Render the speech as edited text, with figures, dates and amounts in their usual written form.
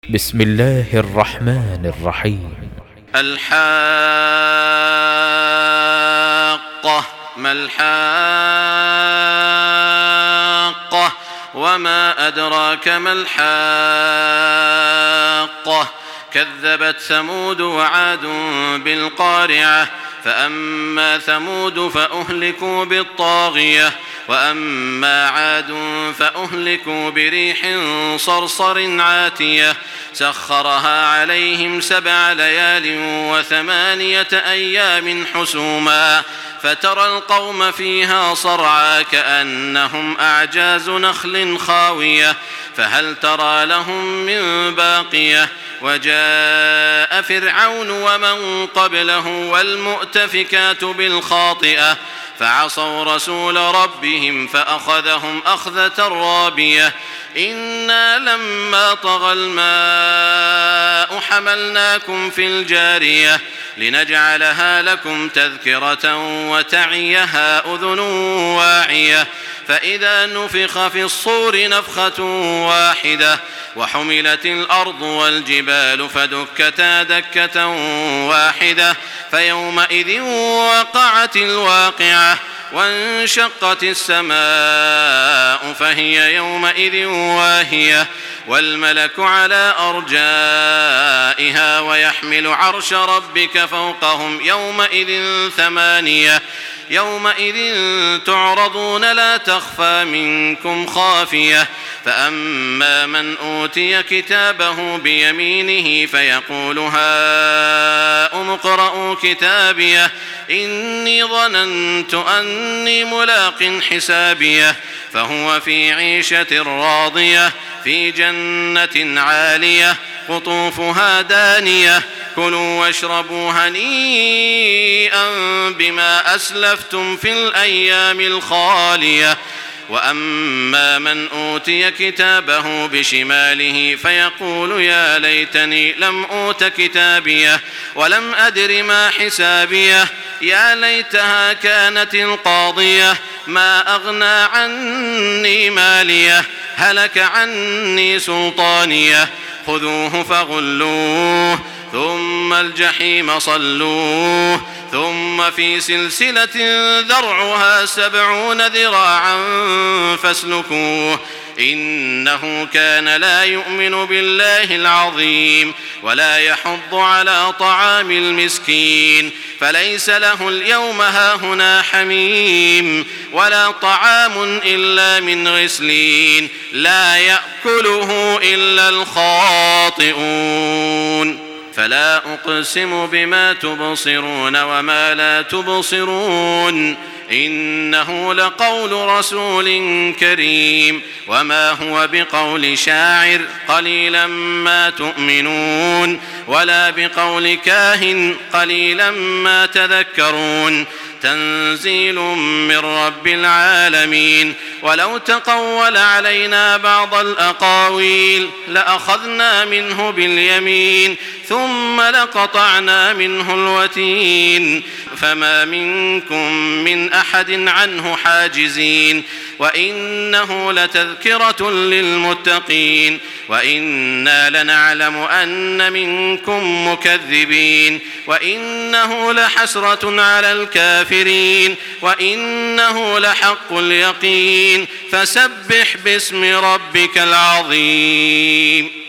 بسم الله الرحمن الرحيم. الحاقة ما الحاقة وما أدراك ما الحاقة كذبت ثمود وعاد بالقارعة فأما ثمود فأهلكوا بالطاغية وأما عاد فأهلكوا بريح صرصر عاتية سخرها عليهم 7 ليال و8 أيام حسوما فترى القوم فيها صرعى كأنهم أعجاز نخل خاوية فهل ترى لهم من باقية وجاء فرعون ومن قبله والمؤتفكات بالخاطئة فعصوا رسول ربهم فأخذهم أخذة رابية إنا لما طغى الماء حملناكم في الجارية لنجعلها لكم تذكرة وتعيها أذن واعية فإذا نفخ في الصور نفخة واحدة وحملت الأرض والجبال فدكتا دكة واحدة فيومئذ وقعت الواقعة وانشقت السماء فهي يومئذ واهية والملك على أرجائها ويحمل عرش ربك فوقهم يومئذ 8 يومئذ تعرضون لا تخفى منكم خافية فأما من أوتي كتابه بيمينه فيقول هاؤم اقرءوا كتابيه إني ظننت أني ملاق حسابيه فهو في عيشة راضية في جنة عالية قطوفها دانية كلوا واشربوا هنيئا بما أسلفتم في الأيام الخالية وأما من أوتي كتابه بشماله فيقول يا ليتني لم أوت كتابيه ولم أدر ما حسابيه يا ليتها كانت القاضية ما أغنى عني ماليه هلك عني سلطانيه خذوه فغلوه ثم الجحيم صلوه ثم في سلسلة ذرعها 70 ذراعا فاسلكوه إنه كان لا يؤمن بالله العظيم ولا يحض على طعام المسكين فليس له اليوم هاهنا حميم ولا طعام إلا من غسلين لا يأكله إلا الخاطئون فلا أقسم بما تبصرون وما لا تبصرون إنه لقول رسول كريم وما هو بقول شاعر قليلا ما تؤمنون ولا بقول كاهن قليلا ما تذكرون تنزيل من رب العالمين ولو تقول علينا بعض الأقاويل لأخذنا منه باليمين ثم لقطعنا منه الوتين فما منكم من أحد عنه حاجزين وإنه لتذكرة للمتقين وإنا لنعلم أن منكم مكذبين وإنه لحسرة على الكافرين وإنه لحق اليقين فسبح باسم ربك العظيم.